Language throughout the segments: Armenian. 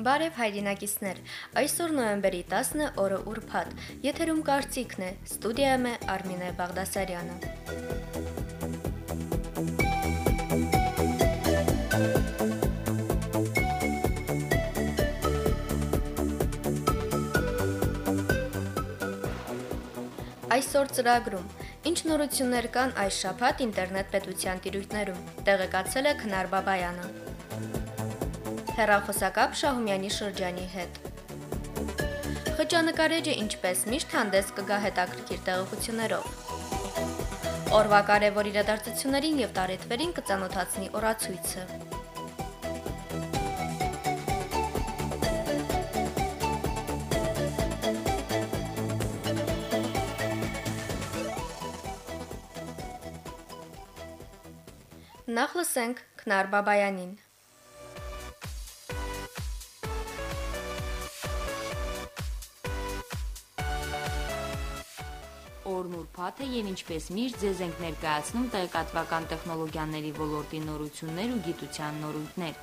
Բարև հայրենակիցներ, այսօր նոյեմբերի 10-ն է, օրը ուրբաթ, եթերում կարծիքն է, ստուդիայում է Արմինե Բաղդասարյանը։ Այսօր ծրագրում, ինչ նորություններ կան այս շաբաթ ինտերնետ պետության տիրույթներում, տեղեկացել է Քնար Բաբայանը։ Հեռախոսակապ Շահումյանի շրջանի հետ։ Խճանկարեջը ինչպես միշտ հանդես կգա հետաքրքիր տեղեկություններով։ Օրվա կարևոր իրադարձություններին եւ տարեթվերին կծանոթացնի օրացույցը։ Նախ լսենք Քնար Բաբայանին։ Օրն ուրբաթ է եւ ինչպես միշտ ձեզ ենք ներկայացնում տեղեկատվական տեխնոլոգիաների ոլորտի նորություններ ու գիտության նորույթներ։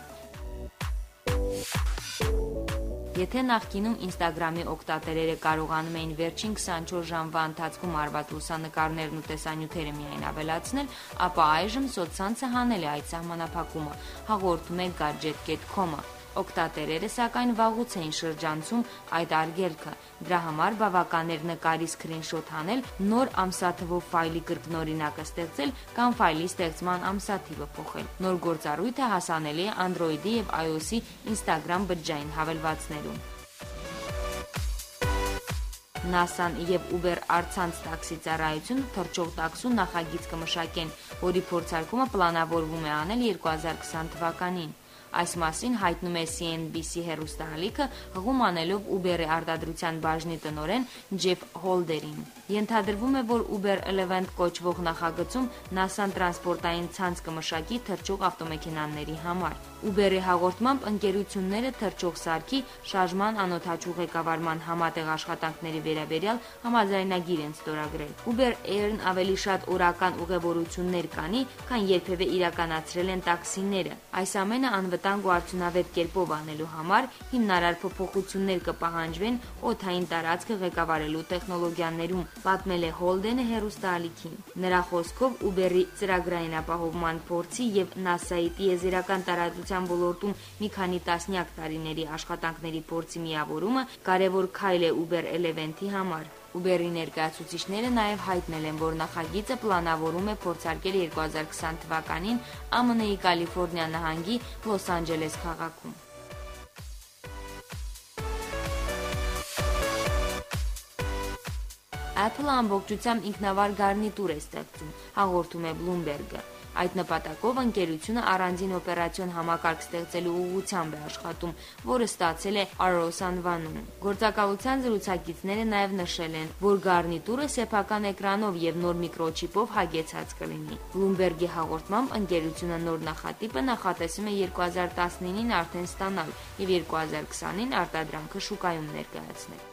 Եթե նախկինում Instagram-ի օգտատերերը կարողանում էին վերջին 24 ժամվա ընթացքում արված լուսանկարներն ու տեսանյութերը միայն ավելացնել, ապա այժմ սոցցանցը հանել է այդ սահմանափակումը, հաղորդում է Gadget.com-ը։ Օգտատերերը սակայն վաղուց էին շրջանցում այդ արգելքը։ Դրա համար բավական էր նկարի սքրինշոթ անել, նոր ամսաթվով ֆայլի կրկնօրինակը ստեղծել կամ ֆայլի ստեղծման ամսաթիվը փոխել։ Նոր գործառույթը հասանելի է Android-ի եւ iOS-ի Instagram բջջային հավելվածներում։ NASA-ն եւ Uber առցանց տաքսի ծառայությունը թռչող տաքսու նախագիծ կմշակեն, որի փորձարկումը պլանավորվում է անել 2020 թվականին։ Այս մասին հայտնում է CNBC հեռուստաալիքը, հղում անելով Uber-ի արտադրության բաժնի տնօրեն Ջեֆ Հոլդերին։ Ենթադրվում է, որ Uber Elevate կոչվող նախագծում NASA-ն տրանսպորտային ցանց կմշակի թռչող ավտոմեքենաների համար։ Uber-ի հաղորդմամբ ընկերությունները թռչող սարքի շարժման անօդաչու ղեկավարման համատեղ աշխատանքների վերաբերյալ համաձայնագիր են ստորագրել։ Uber Air-ն ավելի շատ օրական ուղևորություններ կանի, քան երբևէ իրականացրել են տաքսիները։ Այս ամենը անվտանգ ու արդյունավետ կերպով անելու համար հիմնարար փոփոխություններ կպահանջվեն օդային տարածքը ղեկավարելու տեխնոլոգիաներում, պատմել է Հոլդենը հեռուստաալիքին։ Նրա խոսքով Uber-ի ծրագրային ապահովման փորձի եւ NASA-ի տիեզերական տարածության ոլորտում մի քանի տասնյակ տարիների աշխատանքների փորձի միավորումը կարևոր քայլ է Uber Elevate-ի համար։ Uber-ի ներկայացուցիչները նաև հայտնել են, որ նախագիծը պլանավորում է փորձարկել 2020 թվականին ԱՄՆ-ի Կալիֆոռնիա նահանգի Լոս Անջելես քաղաքում։ Apple-ը ամբողջությամբ ինքնավար գարնիտուր է ստեղծում, հաղորդում է Bloomberg-ը։ Այդ նպատակով ընկերությունը առանձին օպերացիոն համակարգ ստեղծելու ուղղությամբ է աշխատում, որը ստացել է Aros անվանումը։ Գործակալության զրուցակիցները նաև նշել են, որ գարնիտուրը սեփական էկրանով եւ նոր միկրոչիպով հագեցած կլինի։ Bloomberg-ի հաղորդմամբ ընկերությունը նոր նախատիպը նախատեսում է 2019-ին արդեն ստանալ եւ 2020-ին արտադրանքը շուկայում ներկայացնել։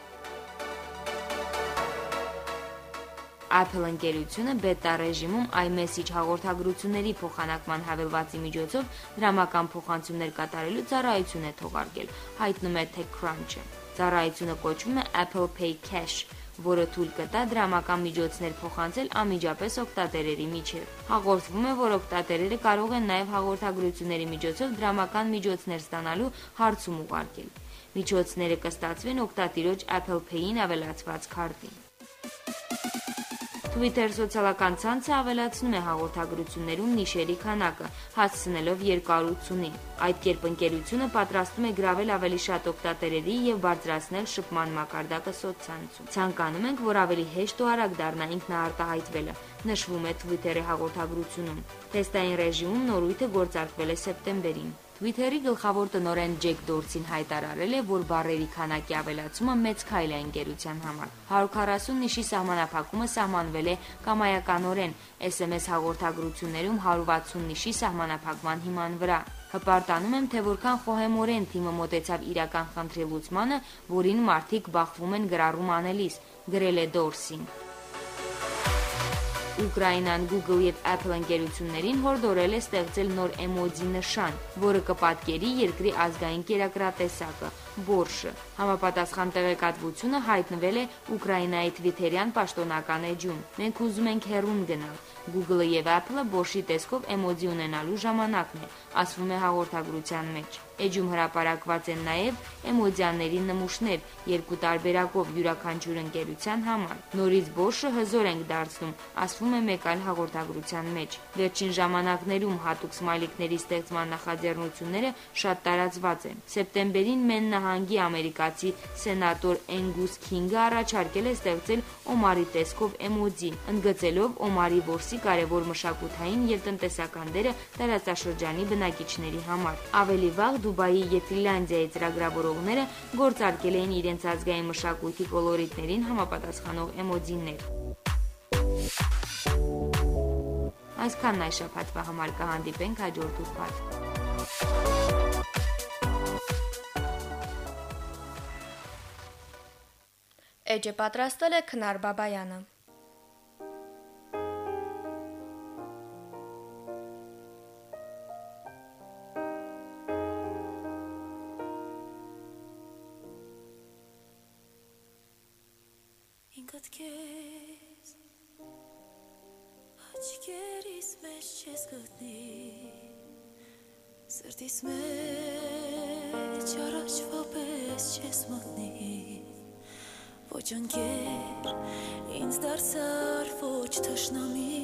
Apple ընկերությունը բետա ռեժիմում iMessage հաղորդագրությունների փոխանակման հավելվածի միջոցով դրամական փոխանցումներ կատարելու ծառայություն է թողարկել, հայտնում է TechCrunch-ը։ Ծառայությունը կոչվում է Apple Pay Cash, որը թույլ կտա դրամական միջոցներ փոխանցել անմիջապես օգտատերերի միջև։ Հաղորդվում է, որ օգտատերերը կարող են նաև հաղորդագրությունների միջոցով դրամական միջոցներ ստանալու հարցում ուղարկել։ Միջոցները կստացվեն օգտատիրոջ Apple Pay-ին ավելացված քարտին։ Twitter սոցիալական ցանցը ավելացնում է հաղորդագրություններում նիշերի քանակը, հասցնելով 280-ի։ Այդ կերպ ընկերությունը պատրաստում է գրավել ավելի շատ օգտատերերի եւ բարձրացնել շփման մակարդակը սոցցանցում։ Ցանկանում ենք, որ ավելի հեշտ ու արագ դառնա ինքնաարտահայտվելը, նշվում է Twitter-ի հաղորդագրությունում։ Թեստային ռեժիմում նորույթը գործարկվել է սեպտեմբերին։ Twitter-ի գլխավոր տնօրեն Ջեք Դորսին հայտարարել է, որ բառերի քանակի ավելացումը մեծ քայլ է ընկերության համար։ 140 նիշի սահմանափակումը սահմանվել է կամայականորեն SMS հաղորդագրություններում 160 նիշի սահմանափակման հիման վրա։ Հպարտանում եմ, թե որքան խոհեմորեն թիմը մոտեցավ իրական խնդրի լուծմանը, որին մարդիկ բախվում են գրառում անելիս, գրել է Դորսին։ Ուկրաինան Google եւ Apple ընկերություններին հորդորել է ստեղծել նոր էմոջի նշան, որը կպատկերի երկրի ազգային կերակրատեսակը՝ բորշը։ Համապատասխան տեղեկատվությունը հայտնվել է Ուկրաինայի Twitter-յան պաշտոնական էջում։ Մենք ուզում ենք հեռուն գնալ։ Google-ը եւ Apple-ը բորշի տեսքով էմոջի ունենալու ժամանակն է, ասվում է հաղորդագրության մեջ։ Էջում հրապարակված են նաև էմոջիաների նմուշներ երկու տարբերակով յուրաքանչյուր ընկերության համար։ Նորից բորշը հզոր ենք դարձնում, ասվում է մեկ այլ հաղորդագրության մեջ։ Վերջին ժամանակներում հատուկ սմայլիկների ստեղծման նախաձեռնությունները շատ տարածված են։ Սեպտեմբերին Մեն նահանգի ամերիկացի սենատոր Էնգուս Քինգը առաջարկել է ստեղծել Օմարի տեսքով էմոջի, ընդգծելով Օմարի որսի կարևոր մշակութային եւ տնտեսական դերը տարածաշրջանի բնակիչների համար։ Ավելի վաղ Դուբայի եւ Ֆինլանդիայի ծրագրավորողները գործարկել էին իրենց ազգային մշակույթի կոլորիտներին համապատասխանող էմոջիներ։ Այսքանն այս շաբաթվա համար կհանդիպենք հաջորդ ուրբաթ։ Էջը պատրաստել է Քնար Բաբայանը։ Ինքդ քեզ աչքերիս մեջ չես գտնի, սրտիս մեջ առաջվա պես չես մտնի, ոչ ընկեր ինձ դարձար, ոչ թշնամի,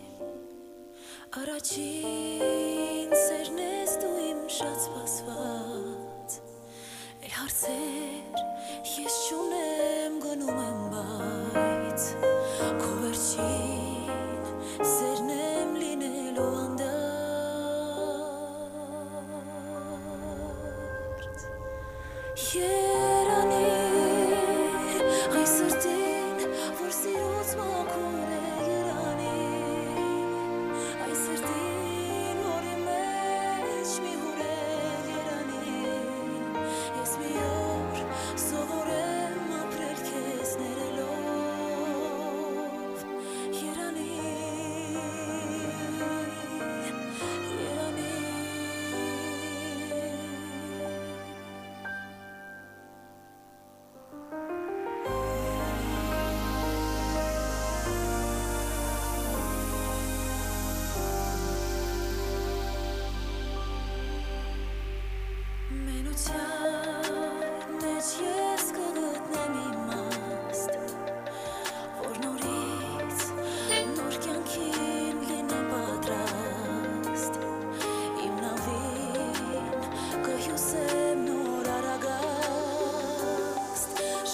առաջին սերն ես դու իմ շատ սպասված, էլ հարցեր ես չունեմ գնում եմ բայց, քո վերջին սերն եմ լինելու անդարդ, երանի այս սրտին, որ սիրուց մաքուր է երանի, այս սրտին, որի մեջ մի հուր է երանի, ես մի օր սովորեմ ապրել քեզ ներելով, երանի, երանի Մենության մեջ ես կգտնեմ իմաստ, որ նորից նոր կյանքին լինեմ պատրաստ, իմ նավին կհյուսեմ նոր արագաստ,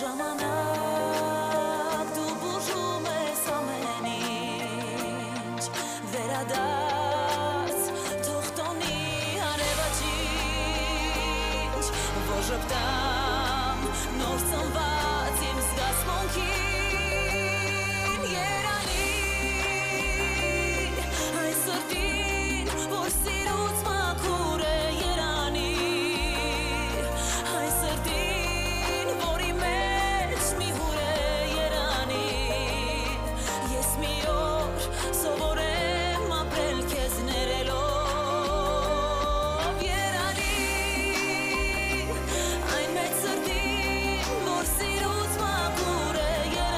ժամանակ դու բուժում ես ամեն ինչ, վերադարձ թող տոնի հարևա ջինջ, որ ժպտամ նոր ծնված իմ զգացմունքին, երանի այս սրտին, որ սիրուց մաքուր է երանի, այս սրտին, որի մեջ մի հուր է երանի, ես մի օր սովորեմ ապրել քեզ ներելով, երանի այն մեծ սրտին, որ սիրուց մաքուր է երանի,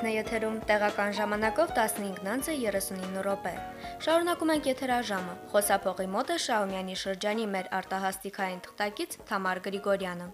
Հայրենիքն է եթերում տեղական ժամանակով 15:39 րոպե։ Շարունակում ենք եթերաժամը։ Խոսափողի մոտ է Շահումյանի շրջանի մեր արտահասթիկային թղթակից Թամար Գրիգորյանը։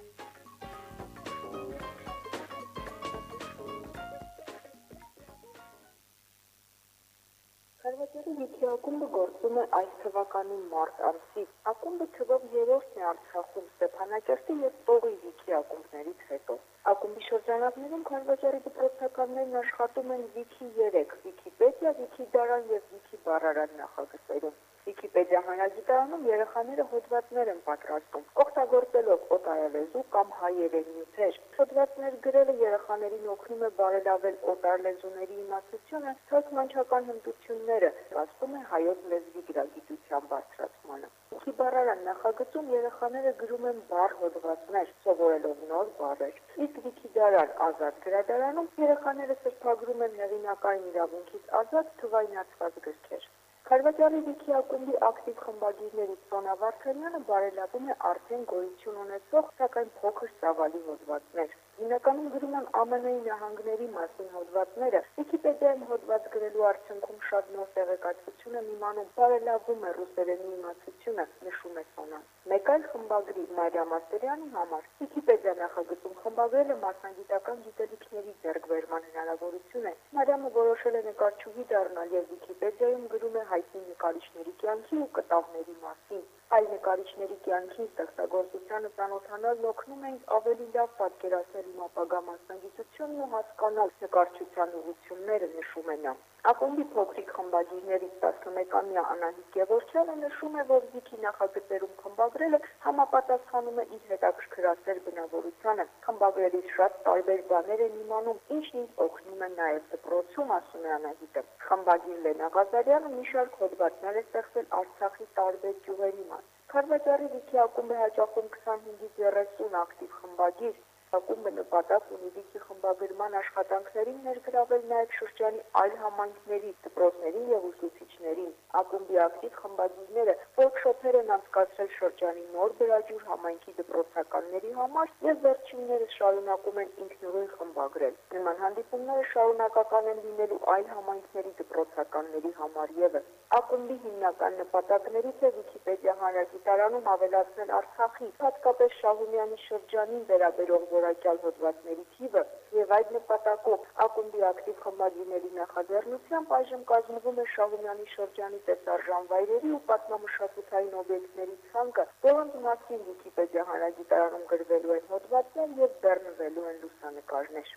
Խարվաճարի վիթիակումբը գործում է այս թվականի մարտ ամսից։ Ակումբը թվով երրորդն է Արցախում Ստեփանակերտի եւ Տողի վիթիակումբներից հետո։ Ակումբի շրջանակներում Խարվաճարի դպրոցականներն աշխատում են Վիքի 3, Վիկիպեդիա, Վիքիդարան եւ Վիքիբառարան նախագծերում։ Վիկիպեդիա հանրագիտարանում երեխաները հոդվածներ են պատրաստում, օգտագործելով օտարալեզու կամ հայերեն նյութեր։ Հոդվածներ գրելը երեխաներին օգնում է բարելավել օտար լեզուների իմացությունը, թարգմանչական հմտությունները, սպասում է հայոց լեզվի գրագիտության բարձրացմանը։ Վիքիբառարան նախագծում երեխաները գրում են բառ հոդվածներ, սովորելով նոր բառեր։ Իսկ Վիքիդարան ազատ գրադարանում երեխաները սրբագրում են հեղինակային իրավունքից ազատ թվայնացված գրքեր։ Խարվաճարի վիթիակումբի ակտիվ խմբագիրներից Սոնա Վարդանյանը բարելավում է արդեն գոյություն ունեցող, սակայն փոքր ծավալի հոդվածներ։ Հիմնականում գրում են ԱՄՆ-ի նահանգների մասին հոդվածները, Վիկիպեդիայում հոդված գրելու արդյունքում շատ նոր տեղեկատվություն եմ իմանում, բարելավում է ռուսերենի իմացությունը, նշում է Սոնան։ Մեկ այլ խմբագրի Մարիա Մասերյանի համար Վիկիպեդիա նախագծում խմբագրելը մասնագիտական գիտելիքների ձեռքբերման հնարավորություն է։ Մարիամը որոշել է նկարչուհի դառնալ եւ Վիկիպեդիայում գրում է հայտնի նկարիչների կյանքի ու կտավների մասին։ Այլ նկարիչների կյանքի ստեղծագործությանը ծանոթանալն օգնում է ավելի լավ պատկերացնել իմ ապագա մասնագիտությունն ու հասկանալ նկարչության ուղղությունները, նշում է նա։ Ակումբի փոքրիկ խմբագիրներից 11-ամյա Անահիտ Գևորգյանը նշում է, որ Վիքի նախագծերում խմբագրելը համապատասխանում է իր հետաքրքրասեր բնավորությանը։ Խմբագրելիս շատ տարբեր բաներ են իմանում, ինչն ինձ օգնում է նաև դպրոցում, ասում է Անահիտը։ Խմբագիր Լենա Ղազարյանը մի շարք հոդվածներ է ստեղծել Արցախի տարբեր գյուղերի մասին։ Խարվաճարի վիթիակումբը հաճախում 25-ից 30 ակտիվ խմբագիր։ Ակումբը նպատակ ունի վիքի խմբագրման աշխատանքներին ներգրավել նաև շրջանի այլ համայնքների, դպրոցներին եւ ուսուցիչներին։ Ակումբի ակտիվ խմբագիրները workshop-եր են անցկացրել շրջանի Նոր Բրաջուր համայնքի դպրոցականների համար եւ վերջիններս շարունակում են ինքնուրույն խմբագրել։ Նման հանդիպումները շարունակական են լինելու այլ համայնքների դպրոցականների համար եւս։ Ակումբի հիմնական նպատակներից է Վիկիպեդիա հանրագիտարանում ավելացնել Արցախի, հատկապես Շահումյանի շրջանին վերաբերող որակյալ հոդվածների թիվը եւ այդ նպատակով ակումբի ակտիվ խմբագիրների նախաձեռնությամբ այժմ կազմվում է Շահումյանի շրջանի տեսարժան վայրերի ու պատմամշակութային օբյեկտների ցանկը, որոնց մասին Վիկիպեդիա հանրագիտարանում գրվելու են հոդվածներ եւ բեռնվելու են լուսանկարներ։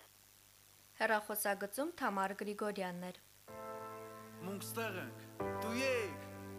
Հեռախոսագծում Թամար Գրիգորյանն էր։ Մենք ստեղ ենք, դու եկ։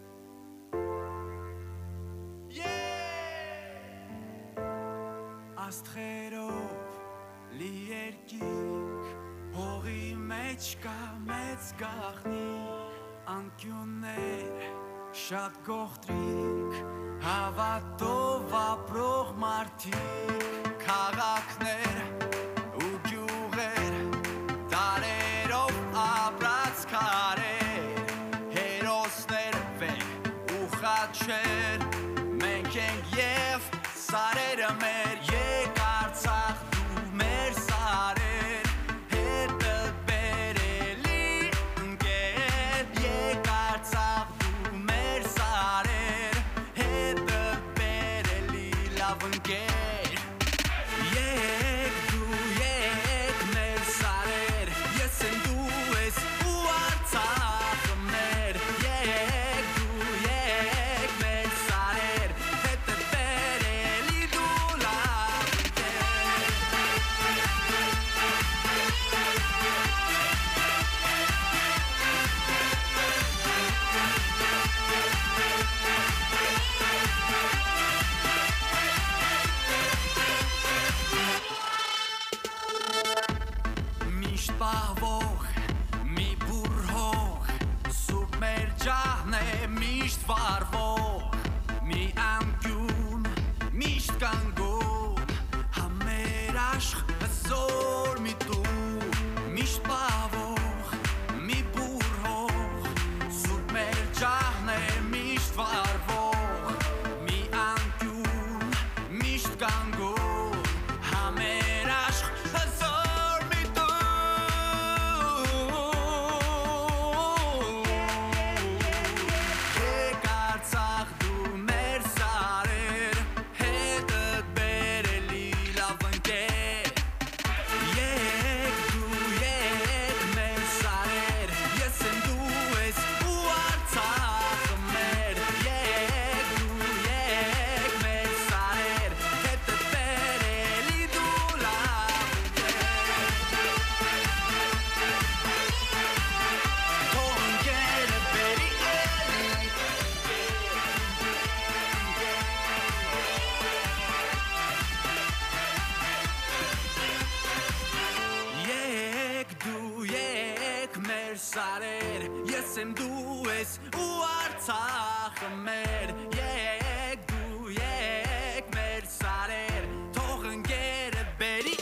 Աստղերով լի երկինք, հողի մեջ կա մեծ գաղտնի, անկյուններ շատ գողտրիկ, հավատով ապրող մարդիկ, քաղաքներ ու գյուղեր, տարերով ապրած քարեր, հերոսներ վեր ու խաչեր, մենք ենք և սարերը մեր, եկ Արցախ դու մեր սարեր, հետըդ բերելի ընկեր, եկ Արցախ դու մեր սարեր, հետըդ բերելի լավ ընկեր, եկ դու եկ մեր սարեր, ես եմ դու ես ու Արցախը մեր, եկ դու եկ մեր ես եմ դու ես ու Արցախը մեր Եկ դու եկ մեր սարեր թող ընկերը բերի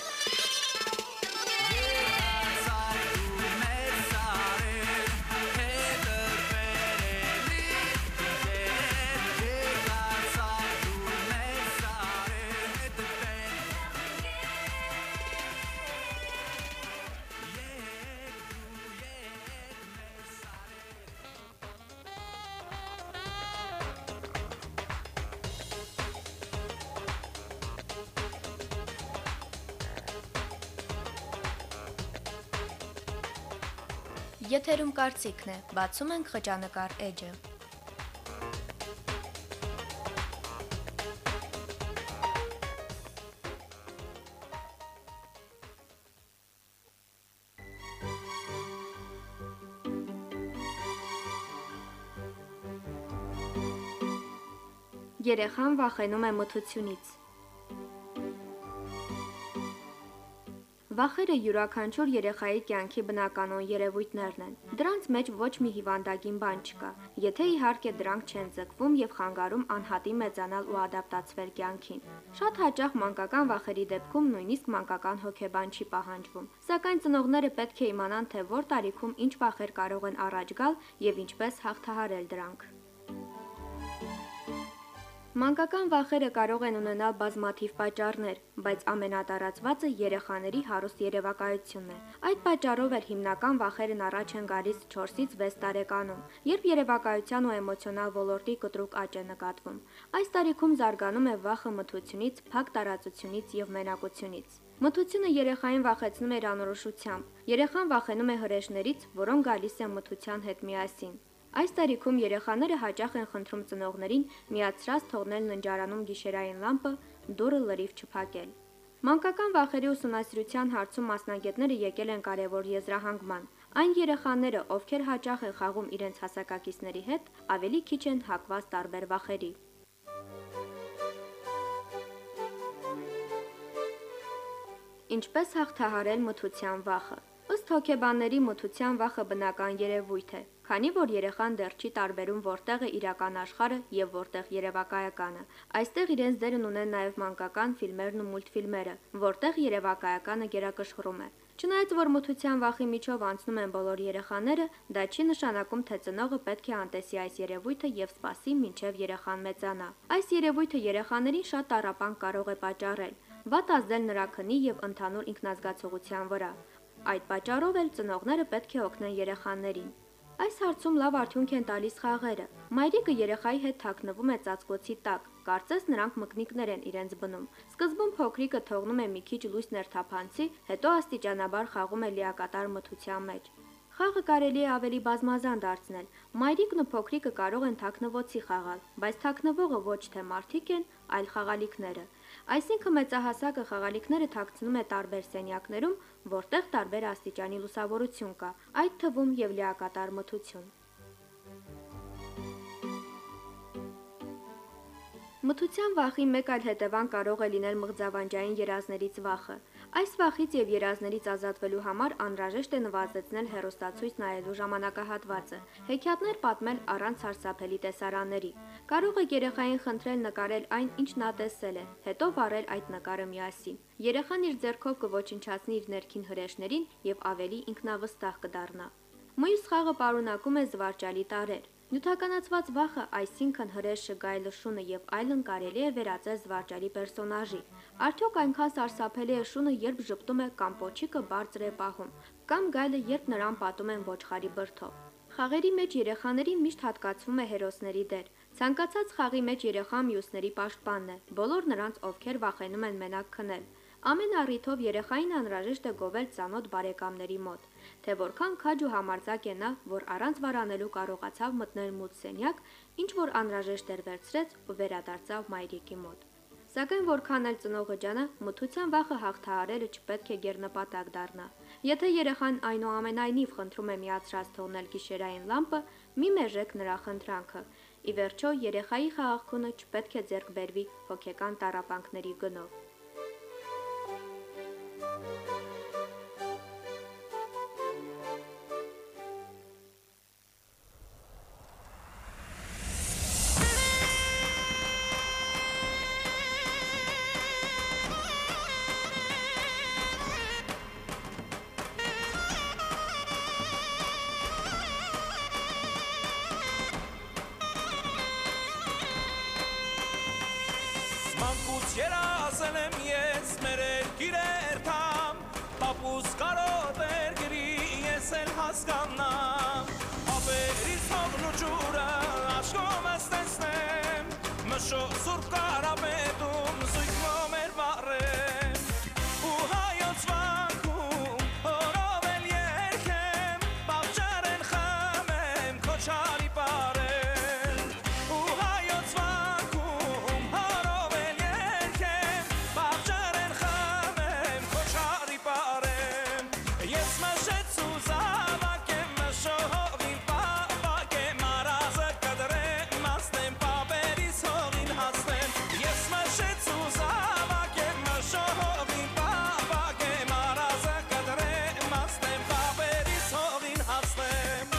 Եթերում կարծիքն է, բացում ենք խճանկար էջը։ Երեխան վախենում է մթությունից։ Վախերը յուրաքանչյուր երեխայի կյանքի բնականon երևույթներն են։ Դրանց մեջ ոչ մի հիվանդագին բան չկա, եթե իհարկե դրանք չեն ձգվում եւ խանգարում անհատի մեծանալ ու ադապտացվել կյանքին։ Շատ հաճախ մանկական վախերի դեպքում նույնիսկ մանկական հոգեբան չի պահանջվում, սակայն ծնողները պետք է իմանան, թե որ տարիքում ինչ վախեր կարող են առաջ գալ եւ ինչպես հաղթահարել դրանք։ Մանկական վախերը կարող են ունենալ բազմաթիվ պատճառներ, բայց ամենատարածվածը երեխաների հարուստ երևակայությունն է։ Այդ պատճառով էլ հիմնական վախերն առաջ են գալիս 4-ից 6 տարեկանում, երբ երևակայության ու էմոցիոնալ ոլորտի կտրուկ աճ է նկատվում։ Այս տարիքում զարգանում է վախը մթությունից, փակ տարածությունից եւ մենակությունից։ Մթությունը երեխային վախեցնում է իր անորոշությամբ։ Երեխան վախենում է հրեշներից, որոնք գալիս են մթության հետ միասին։ Այս տարիքում երեխաները հաճախ են խնդրում ծնողներին միացրած թողնել ննջարանում գիշերային լամպը, դուռը լրիվ չփակել։ Մանկական վախերի ուսումնասիրության հարցում մասնագետները եկել են կարևոր եզրահանգման։ Այն երեխաները, ովքեր հաճախ են խաղում իրենց հասակակիցների հետ, ավելի քիչ են հակված տարբեր վախերի։ Ինչպես հաղթահարել մթության վախը։ Ըստ հոգեբանների մթության վախը բնական երևույթ է, քանի որ երեխան դեռ չի տարբերում որտեղ է իրական աշխարհը եւ որտեղ երևակայականը։ Այստեղ իրենց դերն ունեն նաեւ մանկական ֆիլմերն ու մուլտֆիլմերը, որտեղ երևակայականը գերակշռում է։ Չնայած որ մթության վախի միջով անցնում են բոլոր երեխաները, դա չի նշանակում, թե ծնողը պետք է անտեսի այս երևույթը եւ սպասի մինչեւ երեխան մեծանա։ Այս երևույթը երեխաներին շատ տառապանք կարող է պատճառել, վատ ազդել նրա քնի եւ ընդհանուր ինքնազգացողության վրա։ Այդ պատճառով էլ ծնողները պետք է օգնեն երեխաներին։ Այս հարցում լավ արդյունք են տալիս խաղերը։ Մայրիկը երեխայի հետ թաքնվում է ծածկոցի տակ, կարծես նրանք մկնիկներ են իրենց բնում։ Սկզբում փոքրիկը թողնում է մի քիչ լույս ներթափանցի, հետո աստիճանաբար խաղում է լիակատար մթության մեջ։ Խաղը կարելի է ավելի բազմազան դարձնել։ Մայրիկն ու փոքրիկը կարող են թաքնվոցի խաղալ, բայց թաքնվողը ոչ թե մարդիկ են, այլ խաղալիքները։ Այսինքն մեծահասակը խաղալիքները թաքցնում է տարբեր սենյակներում, որտեղ տարբեր աստիճանի լուսավորություն կա, այդ թվում եւ լիակատար մթություն։ Մթության վախի մեկ այլ հետևանք կարող է լինել մղձավանջային երազներից վախը։ Այս վախից եւ երազներից ազատվելու համար անհրաժեշտ է նվազեցնել հեռուստացույց նայելու ժամանակահատվածը, հեքիաթներ պատմել առանց սարսափելի տեսարանների։ Կարող եք երեխային խնդրել նկարել այն, ինչ նա տեսել է, հետո վառել այդ նկարը միասին։ Երեխան իր ձեռքով կոչնչացնի իր ներքին հրեշներին եւ ավելի ինքնավստահ կդառնա։ Մյուս խաղը պարունակում է զվարճալի տարրեր։ Նյութականացված վախը, այսինքն հրեշը, գայլը, շունը եւ այլն կարելի է վերածել զվարճալի պերսոնաժի։ Արդյոք այնքան սարսափելի է շունը, երբ ժպտում է կամ պոչիկը բարձր է պահում, կամ գայլը, երբ նրան պատում են ոչխարի բրդով։ Խաղերի մեջ երեխաներին միշտ հատկացվում է հերոսների դեր։ Ցանկացած խաղի մեջ երեխան մյուսների պաշտպանն է, բոլոր նրանց, ովքեր վախենում են մենակ քնել։ Ամեն առիթով երեխային անհրաժեշտ է գովել ծանոթ բարեկամների մոտ, թե որքան քաջ ու համարձակ է նա, որ առանց վարանելու կարողացավ մտնել մութ սենյակ, ինչ որ անհրաժեշտ էր վերցրեց ու վերադարձավ մայրիկի մոտ։ Սակայն որքան էլ ծնողը ջանա, մթության վախը հաղթահարելը չպետք է գերնպատակ դառնա։ Եթե երեխան այնուամենայնիվ խնդրում է միացրած թողնել գիշերային լամպը, մի մերժեք նրա խնդրանքը։ Ի վերջո, երեխայի խաղաղությունը չպետք է ձեռք բերվի հոգեկան տառապանքների գնով։ մանկուց երազել եմ ես մեր երկիրերթամ Պապուս կարոտեր գրի ես էլ հասկանամ Ապերից հողն ու ջուրը աշխում ես տեսնեմ Մշո սուրբ կարապետում զույգնում էր վարեմ Ու հայոց վանքում հորով էլ երկեմ Պավճար են խմեմ քոչարի պարել Ու հայոց վանքում հորով էլ երկեմ Պավճար են խմեմ քոչարի պարեմ Ես մշեց ու զավակ եմ մշողին պապակ եմ Արազը կդրեմ ասնեմ պապերիս հողին հասնեմ Ես մշեց ու զավակ եմ մշողին պապակ եմ Արազը կդրեմ ասնեմ պապերիս հողին հասնեմ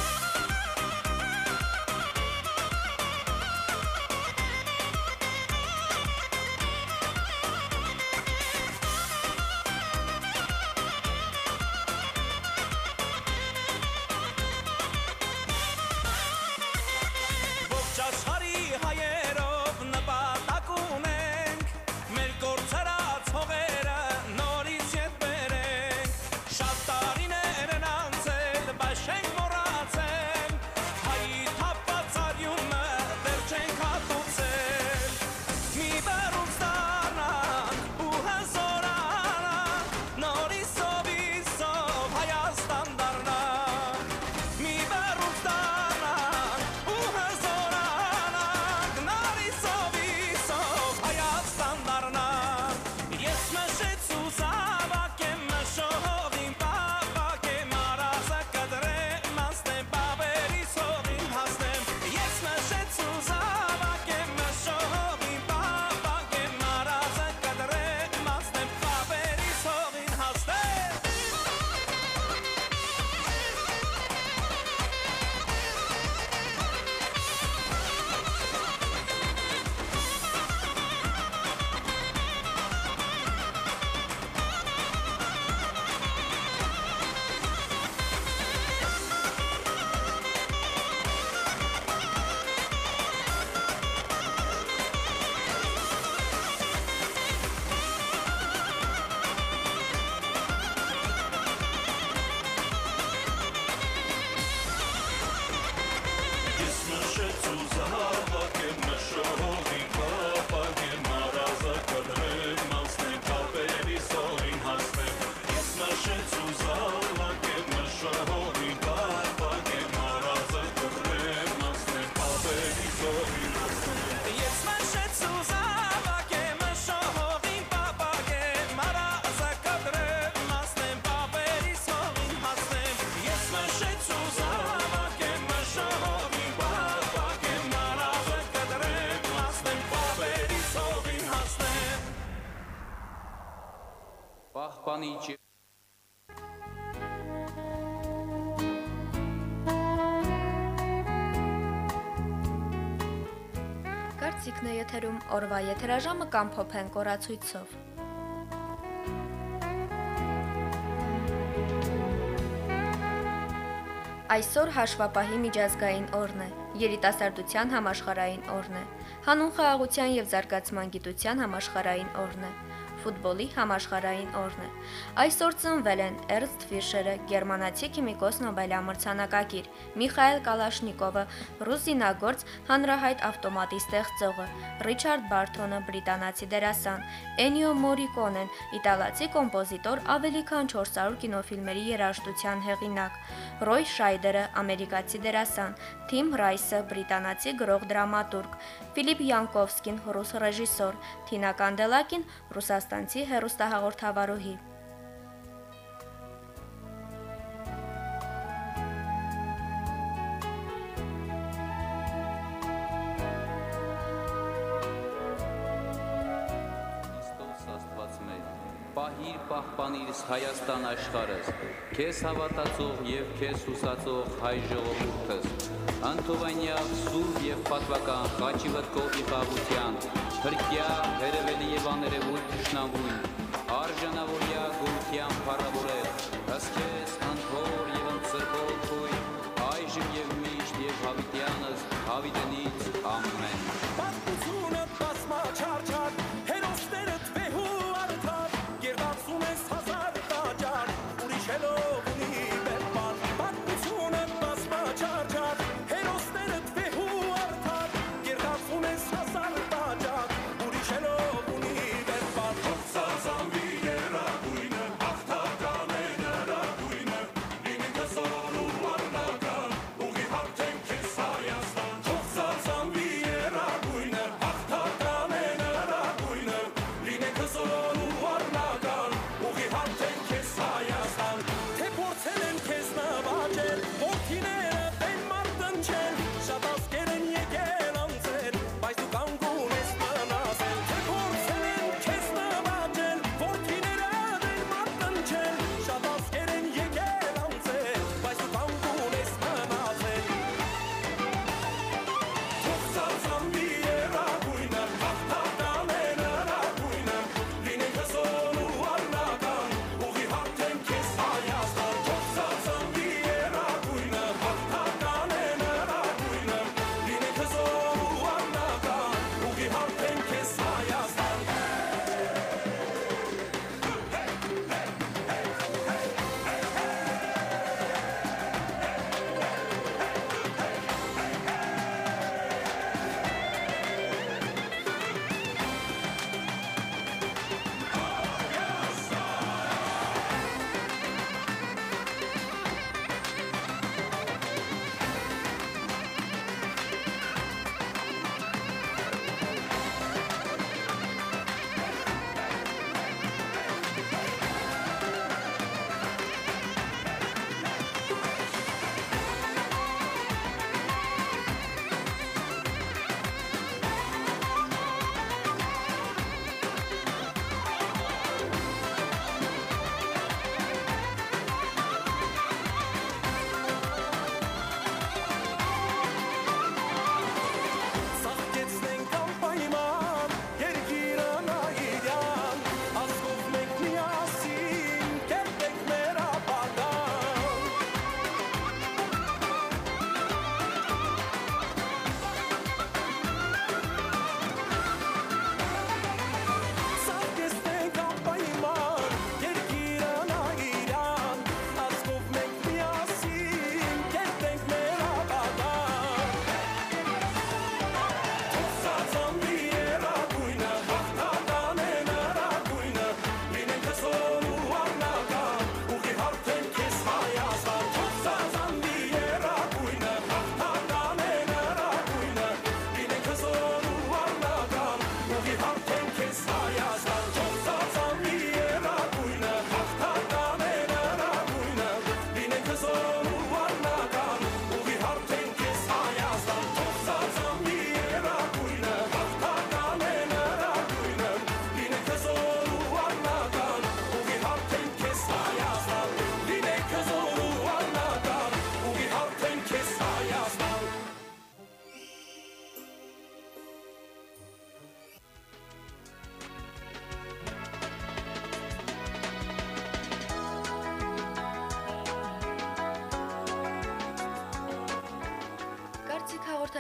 Ողջ աշխարհի հայերով նպատակ ունենք Մեր գործարած հողերը նորից ետ բերենք Շատ տարիներ են անցել, բայց չենք մոռացել Հայի թափված արյունը դեռ չենք հատուցել Մի բեռուց դառնանք ու հզորանանք Նորից սովիսով Հայաստան դառնանք Մի բեռուց դառնանք ու հզորանանք Նորից սովիսով Հայաստան դառնանք Ես մշեց ու զավակ եմ մշողին պապակ եմ Արազը կդրեմ ասնեմ պապերիս հողին հասնեմ Ես մշեց ու զավակ եմ մշողին պապակ եմ Արազը կդրեմ ասնեմ պապերիս հողին հասնեմ Ես մշեց ու զավակ եմ մշողին պապակ եմ Արազը կդրեմ ասնեմ պապերիս հողին հասնեմ Ես մշեց ու զավակ եմ մշողին պապակ եմ Արազը կդրեմ ասնեմ պապերիս հողին հասնեմ Ես մշեց ու զավակ եմ մշողին պապակ եմ Արազը կդրեմ ասնեմ պապերիս հողին հասնեմ Ես մշեց ու զավակ եմ մշողին պապակ եմ Արազը կդրեմ ասնեմ պապերիս հողին հասնեմ Պահպանիչ Կարծիքն է եթերում օրվա եթերաժամը կամ փոփենք օրացույցով Այսօր հաշվապահի միջազգային օրն է, երիտասարդության համաշխարհային օրն է, հանուն խաղաղության եւ զարգացման գիտության համաշխարհային օրն է, ֆուտբոլի համաշխարհային օրն է։ Այսօր ծնվել են Էրնստ Ֆիշերը, գերմանացի քիմիկոս Նոբելամրցանակակիր, Միխայել Կալաշնիկովը, ռուս զինագործ հանրահայտ ավտոմատի ստեղծողը, Ռիչարդ Բարթոնը, բրիտանացի դերասան, Էնիո Մորիկոնեն, իտալացի կոմպոզիտոր, ավելի քան 400 կինոֆիլմերի երաժշտության հեղինակ, Ռոյ Շայդերը, ամերիկացի դերասան, Թիմ Ռայսը, բրիտանացի գրող-դրամատուրգ, Ֆիլիպ Յանկովսկին, ռուս ռեժիսոր, Թինա Կանդելակին, ռուսաստանցի հեռուստահաղորդավարուհի։ Պահիր պահպանիր Հայաստան աշխարհս, քեզ հավատացող եւ քեզ հուսացող հայ ժողովուրդս, անթովանյալ սուրբ եւ պատվական խաչիվտկով իշխաղության, հրկյա, հերևելի եւ աներևույթ թշնամուն, արժանավորյա գորության փառավորել, ըստ քեզ անթոր եւ անծրբոլ քույր, այժմ եւ միշտ եւ հավիտյանս հավիտենից ամեն։ Պատմությունը բազմաչարչար, հերո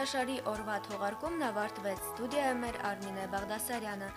հաղորդաշարի օրվա թողարկումն ավարտվեց։ Ստուդիայում էր Արմինե Բաղդասարյանը։